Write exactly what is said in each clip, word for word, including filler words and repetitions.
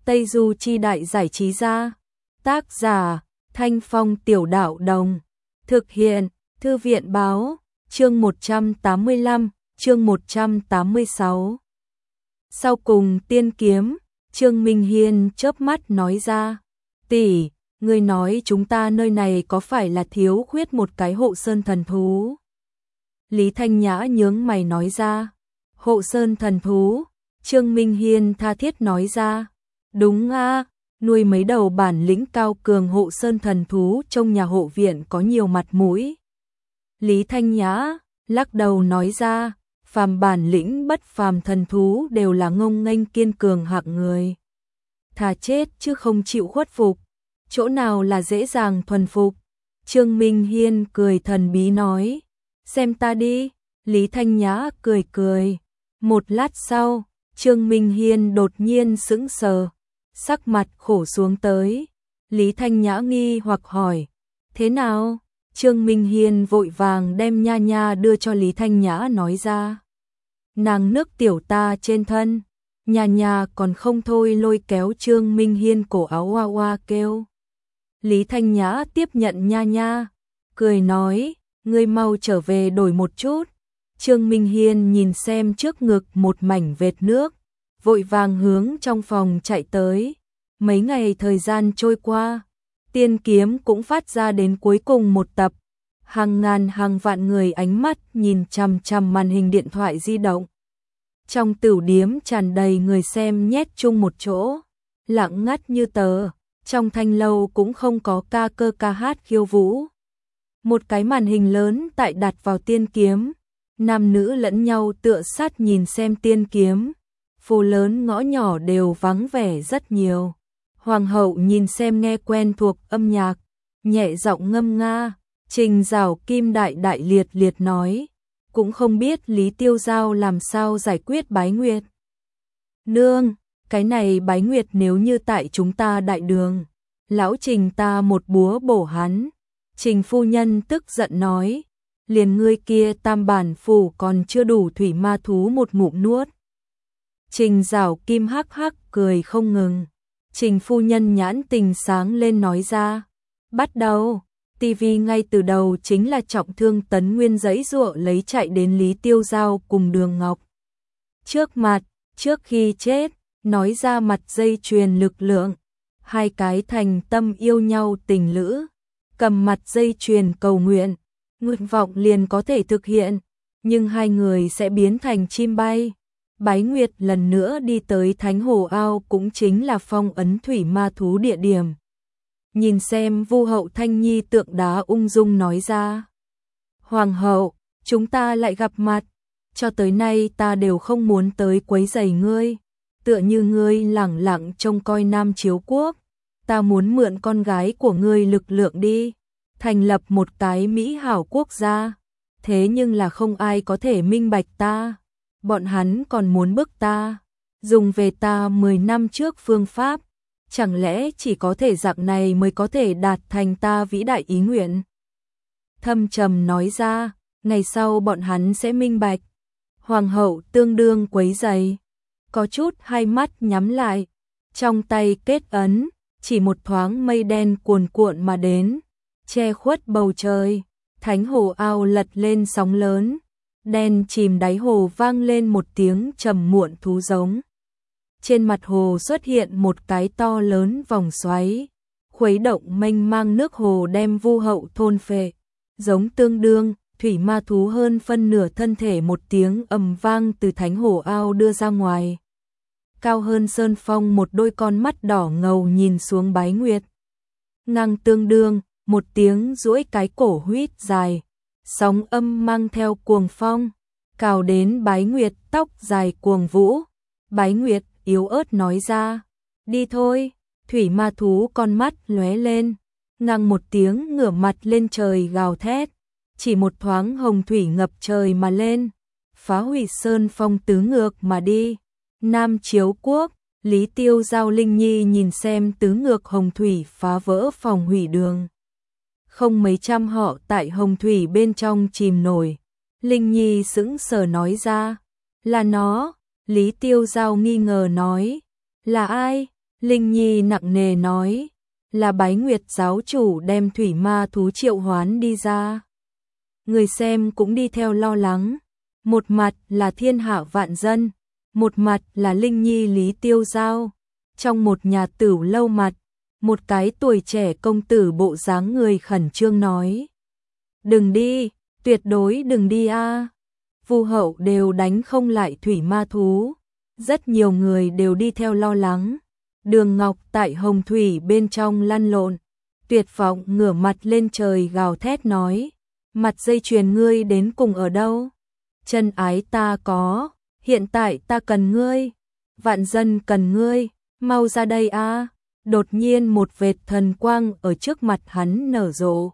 Tây Du Chi Đại Giải Trí Gia. Tác giả, Thanh Phong Tiểu Đạo Đồng. Thực hiện, Thư viện Báo. Chương một trăm tám mươi lăm, chương một trăm tám mươi sáu. Sau cùng tiên kiếm, Trương Minh Hiên chớp mắt nói ra. Tỷ, ngươi nói chúng ta nơi này có phải là thiếu khuyết một cái hộ sơn thần thú? Lý Thanh Nhã nhướng mày nói ra. Hộ sơn thần thú? Trương Minh Hiên tha thiết nói ra. Đúng a, nuôi mấy đầu bản lĩnh cao cường hộ sơn thần thú trong nhà hộ viện có nhiều mặt mũi. Lý Thanh Nhã lắc đầu nói ra, phàm bản lĩnh bất phàm thần thú đều là ngông nghênh kiên cường hạng người. Thà chết chứ không chịu khuất phục, chỗ nào là dễ dàng thuần phục. Trương Minh Hiên cười thần bí nói, xem ta đi. Lý Thanh Nhã cười cười. Một lát sau, Trương Minh Hiên đột nhiên sững sờ, sắc mặt khổ xuống tới. Lý Thanh Nhã nghi hoặc hỏi, thế nào? Trương Minh Hiên vội vàng đem nha nha đưa cho Lý Thanh Nhã nói ra. Nàng nước tiểu ta trên thân. Nha nha còn không thôi lôi kéo Trương Minh Hiên cổ áo oa oa kêu. Lý Thanh Nhã tiếp nhận nha nha, cười nói, ngươi mau trở về đổi một chút. Trương Minh Hiên nhìn xem trước ngực một mảnh vệt nước, vội vàng hướng trong phòng chạy tới. Mấy ngày thời gian trôi qua, tiên kiếm cũng phát ra đến cuối cùng một tập. Hàng ngàn hàng vạn người ánh mắt nhìn chằm chằm màn hình điện thoại di động. Trong tửu điếm tràn đầy người xem nhét chung một chỗ, lặng ngắt như tờ. Trong thanh lâu cũng không có ca cơ ca hát khiêu vũ. Một cái màn hình lớn tại đặt vào tiên kiếm, nam nữ lẫn nhau tựa sát nhìn xem tiên kiếm. Phố lớn ngõ nhỏ đều vắng vẻ rất nhiều. Hoàng hậu nhìn xem nghe quen thuộc âm nhạc, nhẹ giọng ngâm nga. Trình Giảo Kim đại đại liệt liệt nói, cũng không biết Lý Tiêu Giao làm sao giải quyết Bái Nguyệt. Nương, cái này Bái Nguyệt nếu như tại chúng ta đại đường, lão Trình ta một búa bổ hắn. Trình phu nhân tức giận nói, liền ngươi kia tam bản phủ còn chưa đủ thủy ma thú một ngụm nuốt. Trình Giảo Kim hắc hắc cười không ngừng. Trình phu nhân nhãn tình sáng lên nói ra, bắt đầu. Tivi ngay từ đầu chính là trọng thương Tấn Nguyên giãy giụa lấy chạy đến Lý Tiêu Giao cùng Đường Ngọc trước mặt, trước khi chết, nói ra mặt dây chuyền lực lượng. Hai cái thành tâm yêu nhau tình lữ, cầm mặt dây chuyền cầu nguyện, nguyện vọng liền có thể thực hiện, nhưng hai người sẽ biến thành chim bay. Bái Nguyệt lần nữa đi tới Thánh Hồ Ao cũng chính là phong ấn thủy ma thú địa điểm. Nhìn xem Vu hậu Thanh Nhi tượng đá ung dung nói ra. Hoàng hậu, chúng ta lại gặp mặt. Cho tới nay ta đều không muốn tới quấy rầy ngươi. Tựa như ngươi lẳng lặng trông coi Nam Chiếu Quốc. Ta muốn mượn con gái của ngươi lực lượng đi. Thành lập một cái mỹ hảo quốc gia. Thế nhưng là không ai có thể minh bạch ta. Bọn hắn còn muốn bức ta. Dùng về ta mười năm trước phương pháp. Chẳng lẽ chỉ có thể dạng này mới có thể đạt thành ta vĩ đại ý nguyện? Thâm trầm nói ra, ngày sau bọn hắn sẽ minh bạch. Hoàng hậu tương đương quấy rầy, có chút hai mắt nhắm lại, trong tay kết ấn, chỉ một thoáng mây đen cuồn cuộn mà đến, che khuất bầu trời. Thánh Hồ Ao lật lên sóng lớn, đen chìm đáy hồ vang lên một tiếng trầm muộn thú giống. Trên mặt hồ xuất hiện một cái to lớn vòng xoáy, khuấy động mênh mang nước hồ đem Vu hậu thôn phệ. Giống tương đương, thủy ma thú hơn phân nửa thân thể một tiếng ầm vang từ Thánh Hồ Ao đưa ra ngoài. Cao hơn sơn phong một đôi con mắt đỏ ngầu nhìn xuống Bái Nguyệt. Ngang tương đương, một tiếng duỗi cái cổ huýt dài, sóng âm mang theo cuồng phong, cào đến Bái Nguyệt tóc dài cuồng vũ. Bái Nguyệt yếu ớt nói ra, đi thôi. Thủy ma thú con mắt lóe lên, ngang một tiếng ngửa mặt lên trời gào thét, chỉ một thoáng hồng thủy ngập trời mà lên, phá hủy sơn phong tứ ngược mà đi. Nam Chiếu Quốc, Lý Tiêu Giao Linh Nhi nhìn xem tứ ngược hồng thủy phá vỡ phòng hủy đường. Không mấy trăm họ tại hồng thủy bên trong chìm nổi. Linh Nhi sững sờ nói ra, là nó. Lý Tiêu Giao nghi ngờ nói, là ai? Linh Nhi nặng nề nói, là Bái Nguyệt giáo chủ đem thủy ma thú triệu hoán đi ra. Người xem cũng đi theo lo lắng, một mặt là thiên hạ vạn dân, một mặt là Linh Nhi Lý Tiêu Giao. Trong một nhà tửu lâu mặt, một cái tuổi trẻ công tử bộ dáng người khẩn trương nói, đừng đi, tuyệt đối đừng đi a. Vu hậu đều đánh không lại thủy ma thú, rất nhiều người đều đi theo lo lắng. Đường Ngọc tại hồng thủy bên trong lăn lộn, tuyệt vọng ngửa mặt lên trời gào thét nói, mặt dây chuyền ngươi đến cùng ở đâu? Chân ái ta có, hiện tại ta cần ngươi, vạn dân cần ngươi, mau ra đây a. Đột nhiên một vệt thần quang ở trước mặt hắn nở rộ.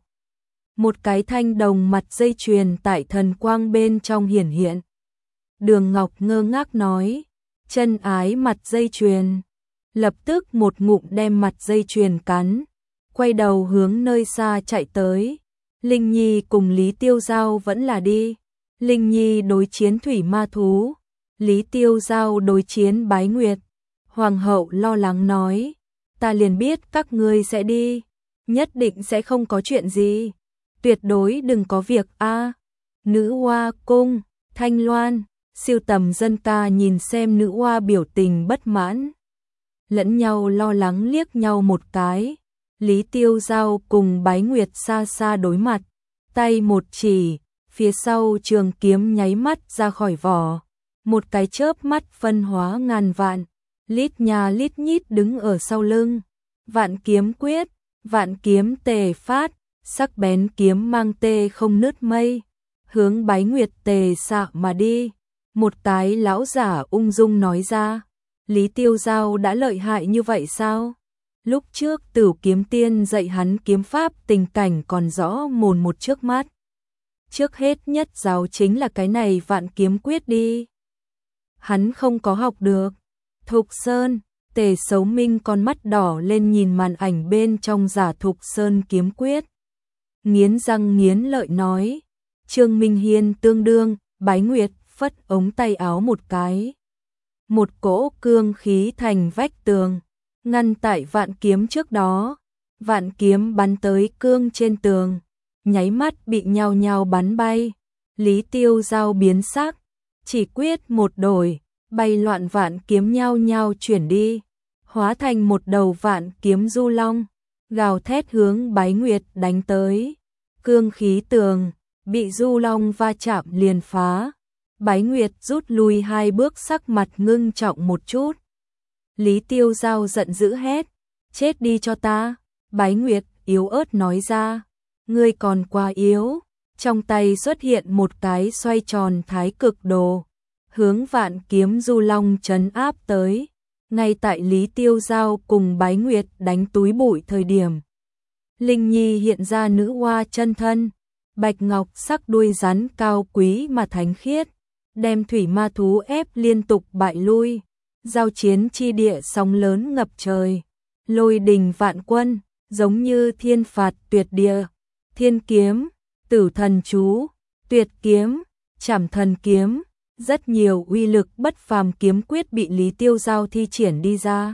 Một cái thanh đồng mặt dây chuyền tại thần quang bên trong hiển hiện. Đường Ngọc ngơ ngác nói, chân ái mặt dây chuyền. Lập tức một ngụm đem mặt dây chuyền cắn, quay đầu hướng nơi xa chạy tới. Linh Nhi cùng Lý Tiêu Giao vẫn là đi. Linh Nhi đối chiến thủy ma thú, Lý Tiêu Giao đối chiến Bái Nguyệt. Hoàng hậu lo lắng nói, ta liền biết các ngươi sẽ đi, nhất định sẽ không có chuyện gì, tuyệt đối đừng có việc a. Nữ Hoa cung, Thanh Loan, siêu tầm dân ca nhìn xem nữ hoa biểu tình bất mãn, lẫn nhau lo lắng liếc nhau một cái. Lý Tiêu Giao cùng Bái Nguyệt xa xa đối mặt, tay một chỉ, phía sau trường kiếm nháy mắt ra khỏi vỏ, một cái chớp mắt phân hóa ngàn vạn, lít nhà lít nhít đứng ở sau lưng. Vạn kiếm quyết, vạn kiếm tề phát, sắc bén kiếm mang tê không nứt mây, hướng Bái Nguyệt tề xạ mà đi. Một cái lão giả ung dung nói ra, Lý Tiêu Giao đã lợi hại như vậy sao? Lúc trước Tửu Kiếm Tiên dạy hắn kiếm pháp tình cảnh còn rõ mồn một trước mắt. Trước hết nhất giáo chính là cái này vạn kiếm quyết đi. Hắn không có học được. Thục Sơn, Tề Sấu Minh con mắt đỏ lên nhìn màn ảnh bên trong giả Thục Sơn kiếm quyết. Nghiến răng nghiến lợi nói, Trương Minh Hiên tương đương, Bái Nguyệt phất ống tay áo một cái. Một cỗ cương khí thành vách tường, ngăn tại vạn kiếm trước đó. Vạn kiếm bắn tới cương trên tường, nháy mắt bị nhao nhao bắn bay. Lý Tiêu Giao biến sắc, chỉ quyết một đổi, bay loạn vạn kiếm nhao nhao chuyển đi, hóa thành một đầu vạn kiếm du long, gào thét hướng Bái Nguyệt đánh tới. Cương khí tường bị du long va chạm liền phá. Bái Nguyệt rút lui hai bước, sắc mặt ngưng trọng một chút. Lý Tiêu Giao giận dữ hét, chết đi cho ta. Bái Nguyệt yếu ớt nói ra, ngươi còn quá yếu. Trong tay xuất hiện một cái xoay tròn thái cực đồ, hướng vạn kiếm du long trấn áp tới. Ngay tại Lý Tiêu Giao cùng Bái Nguyệt đánh túi bụi thời điểm, Linh Nhi hiện ra nữ hoa chân thân, bạch ngọc sắc đuôi rắn cao quý mà thánh khiết, đem thủy ma thú ép liên tục bại lui. Giao chiến chi địa sóng lớn ngập trời, lôi đình vạn quân, giống như thiên phạt tuyệt địa. Thiên kiếm, tử thần chú, tuyệt kiếm, trảm thần kiếm, rất nhiều uy lực bất phàm kiếm quyết bị Lý Tiêu Giao thi triển đi ra.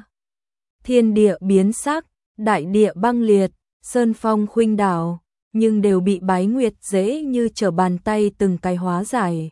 Thiên địa biến sắc, đại địa băng liệt, sơn phong khuynh đảo, nhưng đều bị Bái Nguyệt dễ như trở bàn tay từng cái hóa giải.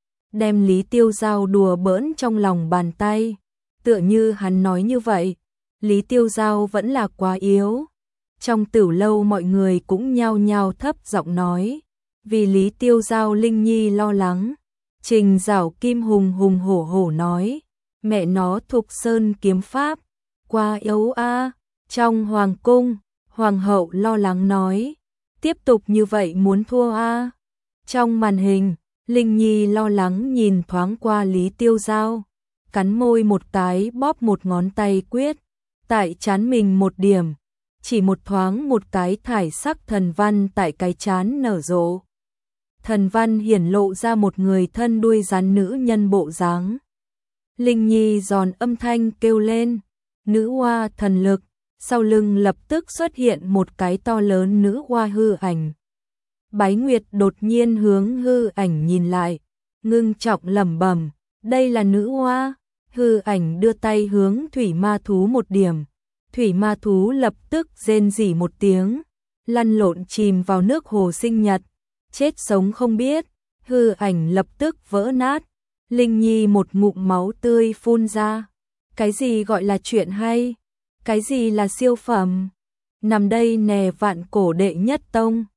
Đem Lý Tiêu Giao đùa bỡn trong lòng bàn tay, tựa như hắn nói như vậy, Lý Tiêu Giao vẫn là quá yếu. Trong tửu lâu mọi người cũng nhao nhao thấp giọng nói, vì Lý Tiêu Giao Linh Nhi lo lắng. Trình Giảo Kim hùng hùng hổ hổ nói, mẹ nó Thục Sơn kiếm pháp, quá yếu a. Trong hoàng cung, hoàng hậu lo lắng nói, tiếp tục như vậy muốn thua a. Trong màn hình, Linh Nhi lo lắng nhìn thoáng qua Lý Tiêu Giao, cắn môi một cái bóp một ngón tay quyết, tại trán mình một điểm, chỉ một thoáng một cái thải sắc thần văn tại cái trán nở rộ. Thần văn hiển lộ ra một người thân đuôi rắn nữ nhân bộ dáng. Linh Nhi giòn âm thanh kêu lên, nữ hoa thần lực, sau lưng lập tức xuất hiện một cái to lớn nữ hoa hư ảnh. Bái Nguyệt đột nhiên hướng hư ảnh nhìn lại, ngưng trọng lẩm bẩm, đây là nữ hoa, Hư ảnh đưa tay hướng thủy ma thú một điểm. Thủy ma thú lập tức rên rỉ một tiếng, lăn lộn chìm vào nước hồ sinh nhật, chết sống không biết. Hư ảnh lập tức vỡ nát, Linh Nhi một ngụm máu tươi phun ra. Cái gì gọi là chuyện hay? Cái gì là siêu phẩm? Nằm đây nè, vạn cổ đệ nhất tông.